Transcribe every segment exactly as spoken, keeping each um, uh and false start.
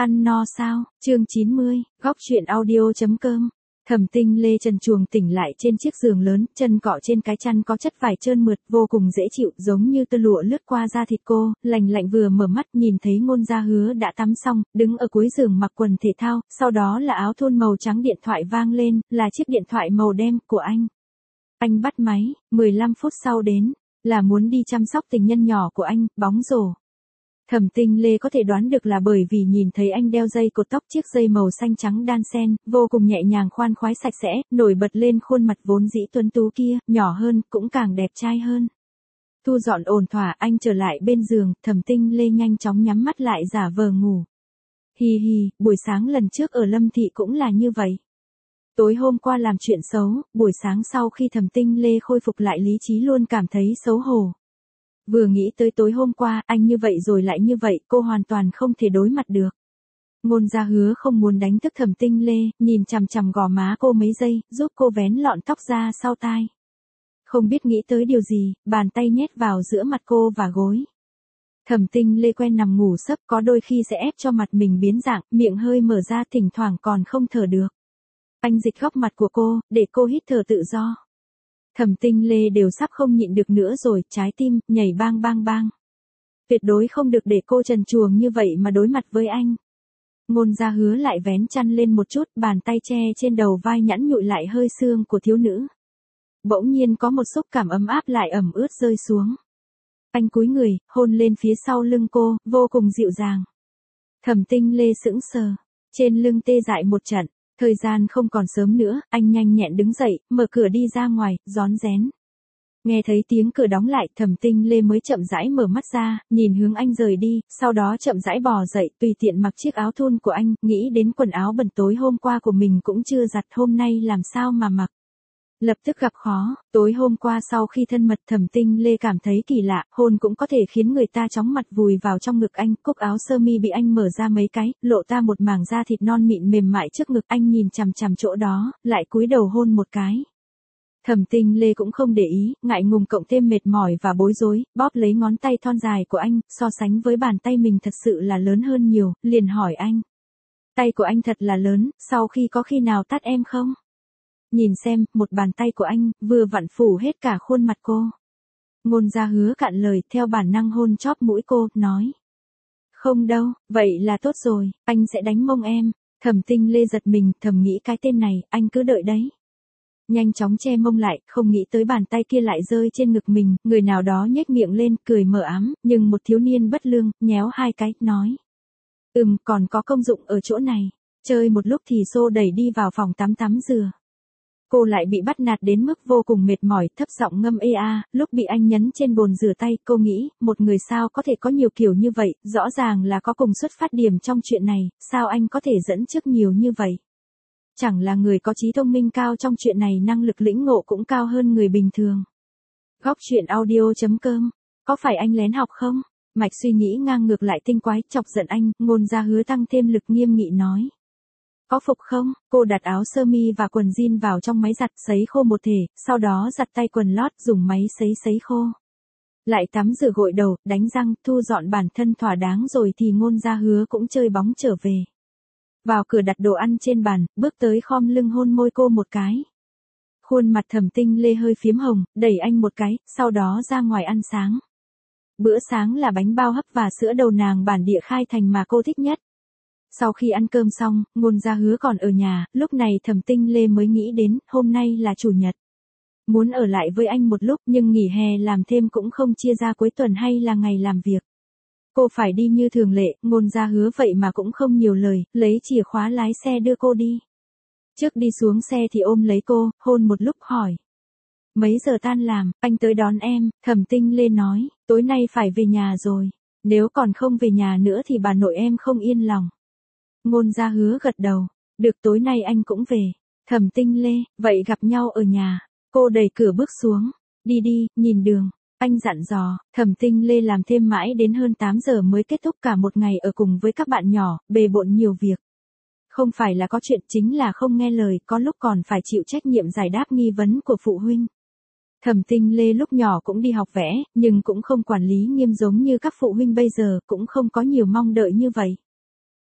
Ăn no sao? Chương chín mươi, góc truyện audio chấm com. Thẩm Tinh Lê trần truồng tỉnh lại trên chiếc giường lớn, chân cọ trên cái chăn có chất vải trơn mượt, vô cùng dễ chịu, giống như tơ lụa lướt qua da thịt cô, lành lạnh. Vừa mở mắt nhìn thấy Ngôn Gia Hứa đã tắm xong, đứng ở cuối giường mặc quần thể thao, sau đó là áo thun màu trắng. Điện thoại vang lên, là chiếc điện thoại màu đen của anh. Anh bắt máy, mười lăm phút sau đến, là muốn đi chăm sóc tình nhân nhỏ của anh, bóng rổ. Thẩm Tinh Lê có thể đoán được là bởi vì nhìn thấy anh đeo dây cột tóc, chiếc dây màu xanh trắng đan xen, vô cùng nhẹ nhàng khoan khoái sạch sẽ, nổi bật lên khuôn mặt vốn dĩ tuấn tú kia, nhỏ hơn, cũng càng đẹp trai hơn. Thu dọn ổn thỏa, anh trở lại bên giường, Thẩm Tinh Lê nhanh chóng nhắm mắt lại giả vờ ngủ. Hì hì, buổi sáng lần trước ở Lâm Thị cũng là như vậy. Tối hôm qua làm chuyện xấu, buổi sáng sau khi Thẩm Tinh Lê khôi phục lại lý trí luôn cảm thấy xấu hổ. Vừa nghĩ tới tối hôm qua, anh như vậy rồi lại như vậy, cô hoàn toàn không thể đối mặt được. Ngôn Gia Hứa không muốn đánh thức Thẩm Tinh Lê, nhìn chằm chằm gò má cô mấy giây, giúp cô vén lọn tóc ra sau tai. Không biết nghĩ tới điều gì, bàn tay nhét vào giữa mặt cô và gối. Thẩm Tinh Lê quen nằm ngủ sấp, có đôi khi sẽ ép cho mặt mình biến dạng, miệng hơi mở ra, thỉnh thoảng còn không thở được. Anh dịch góc mặt của cô, để cô hít thở tự do. Thẩm Tinh Lê đều sắp không nhịn được nữa rồi, trái tim nhảy bang bang bang. Tuyệt đối không được để cô trần truồng như vậy mà đối mặt với anh. Ngôn Gia Hứa lại vén chăn lên một chút, bàn tay che trên đầu vai nhẵn nhụi lại hơi xương của thiếu nữ. Bỗng nhiên có một xúc cảm ấm áp lại ẩm ướt rơi xuống. Anh cúi người, hôn lên phía sau lưng cô, vô cùng dịu dàng. Thẩm Tinh Lê sững sờ, trên lưng tê dại một trận. Thời gian không còn sớm nữa, anh nhanh nhẹn đứng dậy, mở cửa đi ra ngoài, rón rén. Nghe thấy tiếng cửa đóng lại, Thẩm Tinh Lê mới chậm rãi mở mắt ra, nhìn hướng anh rời đi, sau đó chậm rãi bò dậy, tùy tiện mặc chiếc áo thun của anh, nghĩ đến quần áo bẩn tối hôm qua của mình cũng chưa giặt, hôm nay làm sao mà mặc. Lập tức gặp khó, tối hôm qua sau khi thân mật Thẩm Tinh Lê cảm thấy kỳ lạ, hôn cũng có thể khiến người ta chóng mặt vùi vào trong ngực anh, cúc áo sơ mi bị anh mở ra mấy cái, lộ ra một mảng da thịt non mịn mềm mại trước ngực, anh nhìn chằm chằm chỗ đó, lại cúi đầu hôn một cái. Thẩm Tinh Lê cũng không để ý, ngại ngùng cộng thêm mệt mỏi và bối rối, bóp lấy ngón tay thon dài của anh, so sánh với bàn tay mình thật sự là lớn hơn nhiều, liền hỏi anh. Tay của anh thật là lớn, sau khi có khi nào tát em không? Nhìn xem, một bàn tay của anh, vừa vặn phủ hết cả khuôn mặt cô. Ngôn Gia Hứa cạn lời, theo bản năng hôn chóp mũi cô, nói. Không đâu, vậy là tốt rồi, anh sẽ đánh mông em. Thẩm Tinh Lê giật mình, thầm nghĩ cái tên này, anh cứ đợi đấy. Nhanh chóng che mông lại, không nghĩ tới bàn tay kia lại rơi trên ngực mình, người nào đó nhếch miệng lên, cười mờ ám, nhưng một thiếu niên bất lương, nhéo hai cái, nói. Ừm, còn có công dụng ở chỗ này. Chơi một lúc thì xô đẩy đi vào phòng tắm tắm rửa. Cô lại bị bắt nạt đến mức vô cùng mệt mỏi, thấp giọng ngâm ê a, lúc bị anh nhấn trên bồn rửa tay, cô nghĩ, một người sao có thể có nhiều kiểu như vậy, rõ ràng là có cùng xuất phát điểm trong chuyện này, sao anh có thể dẫn trước nhiều như vậy? Chẳng là người có trí thông minh cao trong chuyện này, năng lực lĩnh ngộ cũng cao hơn người bình thường. Góc truyện audio chấm com, có phải anh lén học không? Mạch suy nghĩ ngang ngược lại tinh quái, chọc giận anh, Ngôn Gia Hứa tăng thêm lực nghiêm nghị nói. Có phục không? Cô đặt áo sơ mi và quần jean vào trong máy giặt, sấy khô một thể, sau đó giặt tay quần lót, dùng máy sấy sấy khô. Lại tắm rửa gội đầu, đánh răng, thu dọn bản thân thỏa đáng rồi thì Ngôn Gia Hứa cũng chơi bóng trở về. Vào cửa đặt đồ ăn trên bàn, bước tới khom lưng hôn môi cô một cái. Khuôn mặt Thẩm Tinh Lê hơi phiếm hồng, đẩy anh một cái, sau đó ra ngoài ăn sáng. Bữa sáng là bánh bao hấp và sữa đậu nàng bản địa khai thành mà cô thích nhất. Sau khi ăn cơm xong, Ngôn Gia Hứa còn ở nhà, lúc này Thẩm Tinh Lê mới nghĩ đến, hôm nay là chủ nhật. Muốn ở lại với anh một lúc nhưng nghỉ hè làm thêm cũng không chia ra cuối tuần hay là ngày làm việc. Cô phải đi như thường lệ, Ngôn Gia Hứa vậy mà cũng không nhiều lời, lấy chìa khóa lái xe đưa cô đi. Trước đi xuống xe thì ôm lấy cô, hôn một lúc hỏi. Mấy giờ tan làm, anh tới đón em, Thẩm Tinh Lê nói, tối nay phải về nhà rồi. Nếu còn không về nhà nữa thì bà nội em không yên lòng. Ngôn Gia Hứa gật đầu, được tối nay anh cũng về. Thẩm Tinh Lê, vậy gặp nhau ở nhà. Cô đẩy cửa bước xuống, đi đi, nhìn đường. Anh dặn dò, Thẩm Tinh Lê làm thêm mãi đến hơn tám giờ mới kết thúc cả một ngày ở cùng với các bạn nhỏ, bề bộn nhiều việc. Không phải là có chuyện, chính là không nghe lời, có lúc còn phải chịu trách nhiệm giải đáp nghi vấn của phụ huynh. Thẩm Tinh Lê lúc nhỏ cũng đi học vẽ, nhưng cũng không quản lý nghiêm giống như các phụ huynh bây giờ, cũng không có nhiều mong đợi như vậy.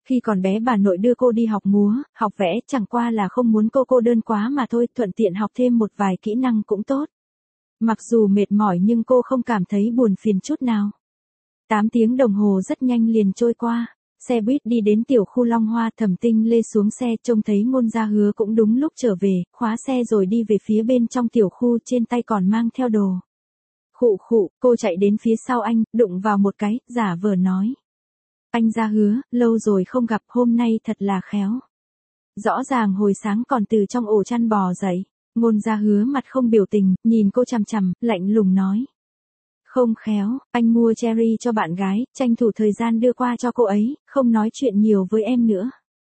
Khi còn bé bà nội đưa cô đi học múa, học vẽ, chẳng qua là không muốn cô cô đơn quá mà thôi, thuận tiện học thêm một vài kỹ năng cũng tốt. Mặc dù mệt mỏi nhưng cô không cảm thấy buồn phiền chút nào. tám tiếng đồng hồ rất nhanh liền trôi qua. Xe buýt đi đến tiểu khu Long Hoa, Thẩm Tinh Lê xuống xe trông thấy Ngôn Gia Hứa cũng đúng lúc trở về, khóa xe rồi đi về phía bên trong tiểu khu, trên tay còn mang theo đồ. Khụ khụ, cô chạy đến phía sau anh, đụng vào một cái, giả vờ nói. Anh Gia Hứa, lâu rồi không gặp, hôm nay thật là khéo. Rõ ràng hồi sáng còn từ trong ổ chăn bò dậy. Ngôn Gia Hứa mặt không biểu tình, nhìn cô chằm chằm, lạnh lùng nói. Không khéo, anh mua cherry cho bạn gái, tranh thủ thời gian đưa qua cho cô ấy, không nói chuyện nhiều với em nữa.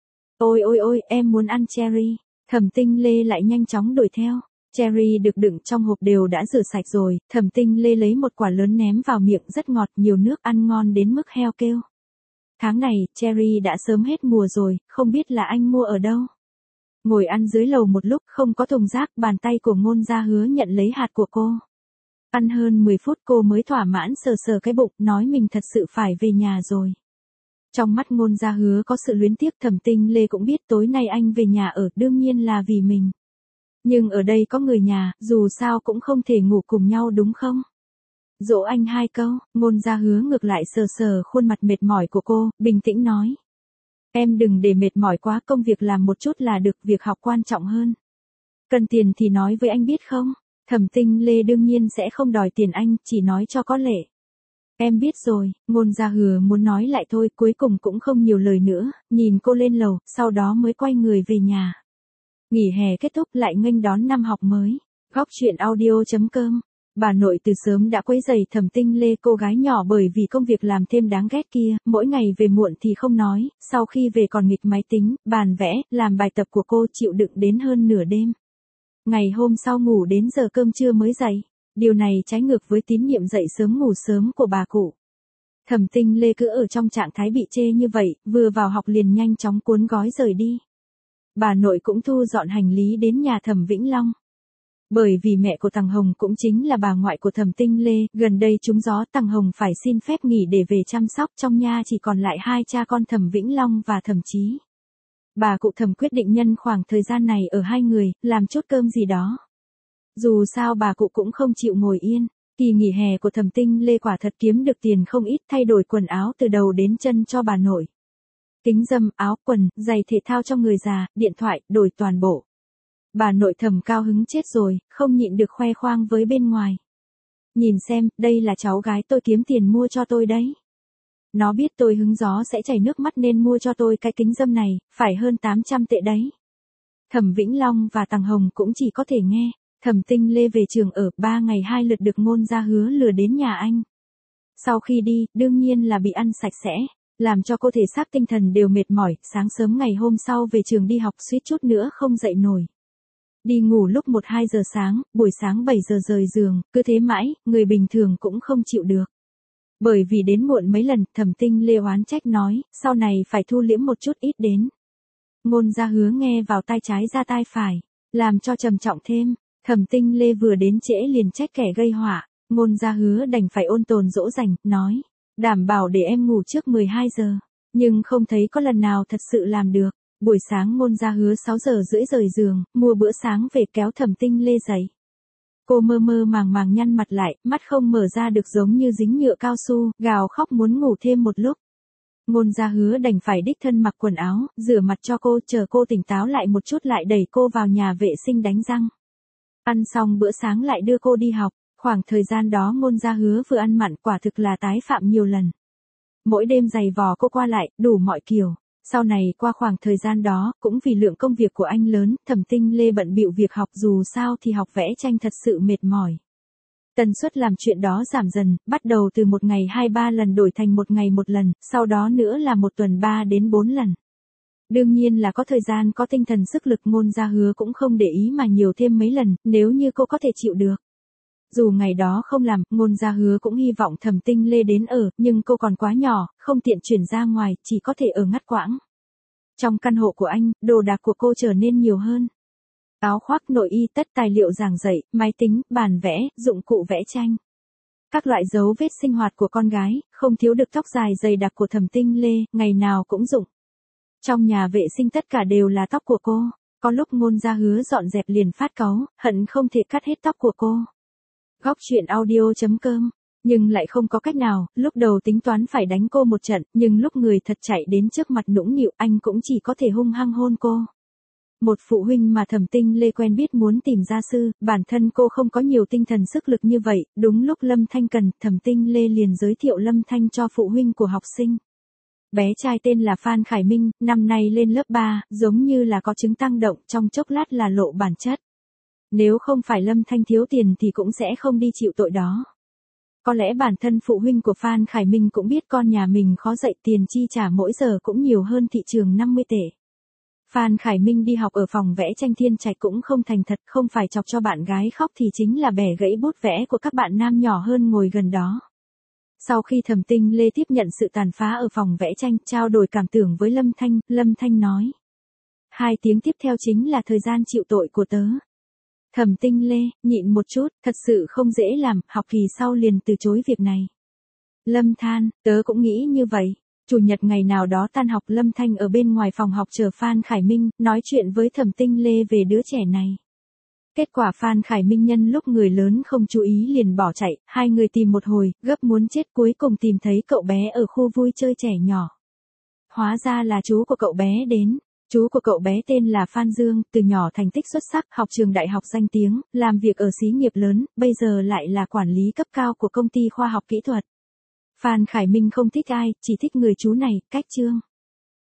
Ôi ôi ôi, em muốn ăn cherry. Thẩm Tinh Lê lại nhanh chóng đuổi theo. Cherry được đựng trong hộp đều đã rửa sạch rồi, Thẩm Tinh Lê lấy một quả lớn ném vào miệng, rất ngọt, nhiều nước, ăn ngon đến mức heo kêu. Tháng này, cherry đã sớm hết mùa rồi, không biết là anh mua ở đâu. Ngồi ăn dưới lầu một lúc, không có thùng rác, bàn tay của Ngôn Gia Hứa nhận lấy hạt của cô. Ăn hơn mười phút cô mới thỏa mãn sờ sờ cái bụng, nói mình thật sự phải về nhà rồi. Trong mắt Ngôn Gia Hứa có sự luyến tiếc, Thẩm Tinh Lê cũng biết tối nay anh về nhà ở, đương nhiên là vì mình. Nhưng ở đây có người nhà, dù sao cũng không thể ngủ cùng nhau đúng không? Dỗ anh hai câu, Ngôn Gia Hứa ngược lại sờ sờ khuôn mặt mệt mỏi của cô, bình tĩnh nói. Em đừng để mệt mỏi quá, công việc làm một chút là được, việc học quan trọng hơn. Cần tiền thì nói với anh biết không? Thẩm Tinh Lê đương nhiên sẽ không đòi tiền anh, chỉ nói cho có lệ. Em biết rồi, Ngôn Gia Hứa muốn nói lại thôi, cuối cùng cũng không nhiều lời nữa, nhìn cô lên lầu, sau đó mới quay người về nhà. Nghỉ hè kết thúc lại nghênh đón năm học mới. Góc chuyện audio chấm com. Bà nội từ sớm đã quấy rầy Thẩm Tinh Lê, cô gái nhỏ bởi vì công việc làm thêm đáng ghét kia, mỗi ngày về muộn thì không nói, sau khi về còn nghịch máy tính, bàn vẽ, làm bài tập của cô, chịu đựng đến hơn nửa đêm. Ngày hôm sau ngủ đến giờ cơm trưa mới dậy, điều này trái ngược với tín nhiệm dậy sớm ngủ sớm của bà cụ. Thẩm Tinh Lê cứ ở trong trạng thái bị chê như vậy, vừa vào học liền nhanh chóng cuốn gói rời đi. Bà nội cũng thu dọn hành lý đến nhà Thẩm Vĩnh Long. Bởi vì mẹ của Tằng Hồng cũng chính là bà ngoại của Thẩm Tinh Lê, gần đây trúng gió, Tằng Hồng phải xin phép nghỉ để về chăm sóc, trong nhà chỉ còn lại hai cha con Thẩm Vĩnh Long và Thẩm Chí. Bà cụ Thẩm quyết định nhân khoảng thời gian này ở hai người, làm chút cơm gì đó. Dù sao bà cụ cũng không chịu ngồi yên, kỳ nghỉ hè của Thẩm Tinh Lê quả thật kiếm được tiền không ít, thay đổi quần áo từ đầu đến chân cho bà nội. Kính râm, áo, quần, giày thể thao cho người già, điện thoại, đổi toàn bộ. Bà nội Thẩm cao hứng chết rồi, không nhịn được khoe khoang với bên ngoài. Nhìn xem, đây là cháu gái tôi kiếm tiền mua cho tôi đấy. Nó biết tôi hứng gió sẽ chảy nước mắt nên mua cho tôi cái kính râm này, phải hơn tám trăm tệ đấy. Thẩm Vĩnh Long và Tằng Hồng cũng chỉ có thể nghe. Thẩm Tinh Lê về trường ở, ba ngày hai lượt được Ngôn Gia Hứa lừa đến nhà anh. Sau khi đi, đương nhiên là bị ăn sạch sẽ, làm cho cô thể xác tinh thần đều mệt mỏi, sáng sớm ngày hôm sau về trường đi học suýt chút nữa không dậy nổi. Đi ngủ lúc một hai giờ sáng, buổi sáng bảy giờ rời giường, cứ thế mãi, người bình thường cũng không chịu được. Bởi vì đến muộn mấy lần, Thẩm Tinh Lê oán trách nói, sau này phải thu liễm một chút ít đến. Ngôn Gia Hứa nghe vào tai trái ra tai phải, làm cho trầm trọng thêm. Thẩm Tinh Lê vừa đến trễ liền trách kẻ gây họa, Ngôn Gia Hứa đành phải ôn tồn dỗ dành, nói, đảm bảo để em ngủ trước mười hai giờ, nhưng không thấy có lần nào thật sự làm được. Buổi sáng Ngôn Gia Hứa sáu giờ rưỡi rời giường, mua bữa sáng về kéo Thẩm Tinh Lê dậy. Cô mơ mơ màng màng nhăn mặt lại, mắt không mở ra được giống như dính nhựa cao su, gào khóc muốn ngủ thêm một lúc. Ngôn Gia Hứa đành phải đích thân mặc quần áo, rửa mặt cho cô, chờ cô tỉnh táo lại một chút lại đẩy cô vào nhà vệ sinh đánh răng. Ăn xong bữa sáng lại đưa cô đi học, khoảng thời gian đó Ngôn Gia Hứa vừa ăn mặn, quả thực là tái phạm nhiều lần. Mỗi đêm giày vò cô qua lại, đủ mọi kiểu. Sau này qua khoảng thời gian đó, cũng vì lượng công việc của anh lớn, Thẩm Tinh Lê bận bịu việc học, dù sao thì học vẽ tranh thật sự mệt mỏi. Tần suất làm chuyện đó giảm dần, bắt đầu từ một ngày hai ba lần đổi thành một ngày một lần, sau đó nữa là một tuần ba đến bốn lần. Đương nhiên là có thời gian có tinh thần sức lực, Ngôn Gia Hứa cũng không để ý mà nhiều thêm mấy lần, nếu như cô có thể chịu được. Dù ngày đó không làm, Ngôn Gia Hứa cũng hy vọng Thẩm Tinh Lê đến ở, nhưng cô còn quá nhỏ, không tiện chuyển ra ngoài, chỉ có thể ở ngắt quãng. Trong căn hộ của anh, đồ đạc của cô trở nên nhiều hơn. Áo khoác, nội y, tất tài liệu giảng dạy, máy tính, bàn vẽ, dụng cụ vẽ tranh. Các loại dấu vết sinh hoạt của con gái, không thiếu được tóc dài dày đặc của Thẩm Tinh Lê, ngày nào cũng dụng. Trong nhà vệ sinh tất cả đều là tóc của cô. Có lúc Ngôn Gia Hứa dọn dẹp liền phát cáu, hận không thể cắt hết tóc của cô. Góc chuyện audio chấm com. Nhưng lại không có cách nào, lúc đầu tính toán phải đánh cô một trận, nhưng lúc người thật chạy đến trước mặt nũng nịu anh cũng chỉ có thể hung hăng hôn cô. Một phụ huynh mà Thẩm Tinh Lê quen biết muốn tìm gia sư, bản thân cô không có nhiều tinh thần sức lực như vậy, đúng lúc Lâm Thanh cần, Thẩm Tinh Lê liền giới thiệu Lâm Thanh cho phụ huynh của học sinh. Bé trai tên là Phan Khải Minh, năm nay lên lớp ba, giống như là có chứng tăng động, trong chốc lát là lộ bản chất. Nếu không phải Lâm Thanh thiếu tiền thì cũng sẽ không đi chịu tội đó. Có lẽ bản thân phụ huynh của Phan Khải Minh cũng biết con nhà mình khó dạy, tiền chi trả mỗi giờ cũng nhiều hơn thị trường năm mươi tệ. Phan Khải Minh đi học ở phòng vẽ tranh Thiên Trạch cũng không thành thật, không phải chọc cho bạn gái khóc thì chính là bẻ gãy bút vẽ của các bạn nam nhỏ hơn ngồi gần đó. Sau khi Thẩm Tinh Lê tiếp nhận sự tàn phá ở phòng vẽ tranh, trao đổi cảm tưởng với Lâm Thanh, Lâm Thanh nói. Hai tiếng tiếp theo chính là thời gian chịu tội của tớ. Thẩm Tinh Lê, nhịn một chút, thật sự không dễ làm, học kỳ sau liền từ chối việc này. Lâm than, tớ cũng nghĩ như vậy. Chủ nhật ngày nào đó tan học, Lâm Thanh ở bên ngoài phòng học chờ Phan Khải Minh, nói chuyện với Thẩm Tinh Lê về đứa trẻ này. Kết quả Phan Khải Minh nhân lúc người lớn không chú ý liền bỏ chạy, hai người tìm một hồi, gấp muốn chết, cuối cùng tìm thấy cậu bé ở khu vui chơi trẻ nhỏ. Hóa ra là chú của cậu bé đến. Chú của cậu bé tên là Phan Dương, từ nhỏ thành tích xuất sắc, học trường đại học danh tiếng, làm việc ở xí nghiệp lớn, bây giờ lại là quản lý cấp cao của công ty khoa học kỹ thuật. Phan Khải Minh không thích ai, chỉ thích người chú này, cách Trương.